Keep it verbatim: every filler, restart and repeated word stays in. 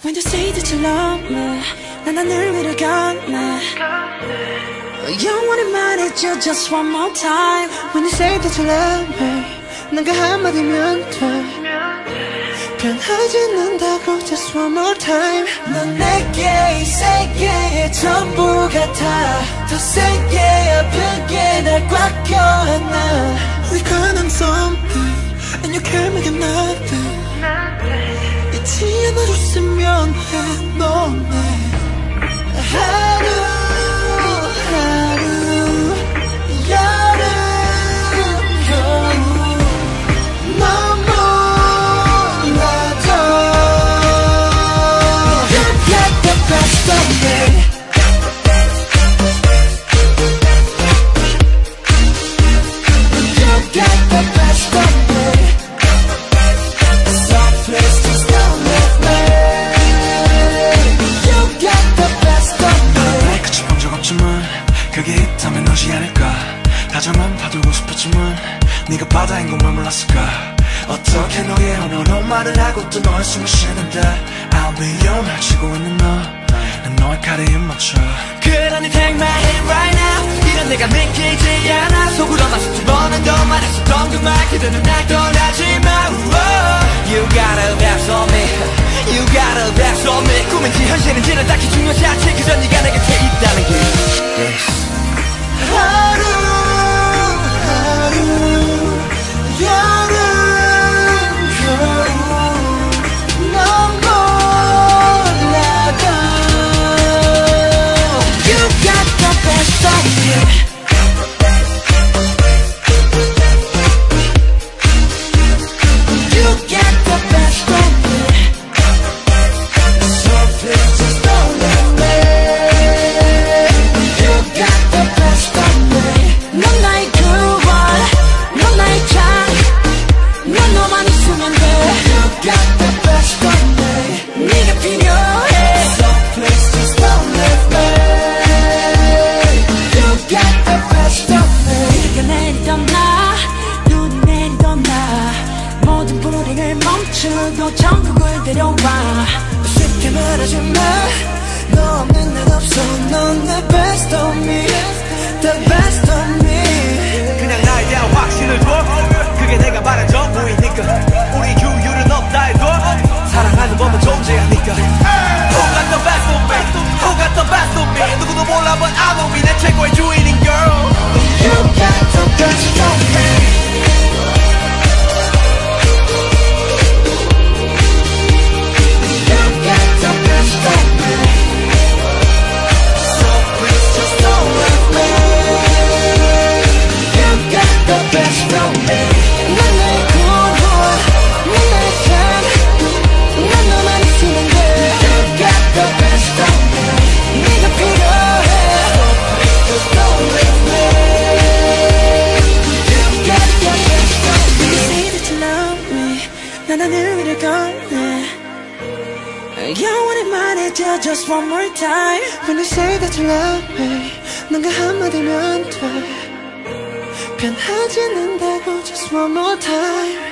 When you say that you love me, 난 하늘 위를 건네. 영원히 말해줘 just one more time. When you say that you love me, 난 그 한마디면 돼. 변하지 않는다고 just one more time. 넌 내게 이 세계의 전부 같아. 더 세게 아프게 날 꽉 껴안아. We got on something and you can't make it nothing. 잊지 않아줬으면 해 너네. 하루 하루 여름 겨울 넌 몰라도 You got the best of me. You got the best of me. So please just don't leave me. You got the best of me. 끝이 본 적 없지만 그게 있다면 너지 않을까. 다정한 파도고 싶었지만 네가 바다인 것만 몰랐을까. 어떻게 너의 언어로 말을 하고 또 너의 숨을 쉬는데 I'll be your 말 치고 있는 너. 난 너의 칼에 입 맞춰. 그러니 take my hand right now. 이런 내가 믿기지 않아. 속으로만 수천 번은 더 말했었던 그 말 그대는 날 떠나지 마. You got a best on me. You got a best on me. 꿈인지 현실인지는 딱히 중요하지 않지. 그저 네가 내 곁에 있다는 게 yes. 하루 하루 여름 겨울 넌 몰라도 You got the best of me. You got the best of me. So please just don't leave me. You got the best of me. 넌 나의 구원, 넌 나의 장, 넌 너만 있으면 돼. You got the best of me. 네가 필요해. So please just don't leave me. You got the best of me. 비가 내리던 나, 눈이 내리던 나, 모든 불행을 멈추고 천국을 데려와. 쉽게 말하지 마. 너 없는 난 없어. 넌 내 best of me. The best of me. 그냥 나에 대한 확신을 줘. 그게 내가 말한 전부이니까. 우리 규율은 없다 해도 사랑하는 법은 존재하니까. Who got the best of me? Who got the best of me? 누구도 몰라 but I know me. 내 최고의 주인인 girl. You got the best of me. You got the best of me. So please just don't leave me. You got the best of me. 넌 나의 구원, 넌 나의 산, 난 너만 있으면 돼. You got the best of me. 네가 필요해. So please just don't leave me. You got the best of me. You say that you love me. 난 하늘 위를 건네. 영원히 말해줘 just one more time. When you say that you love me, 넌 그 한마디면 돼. 변하지 않는다고 just one more time.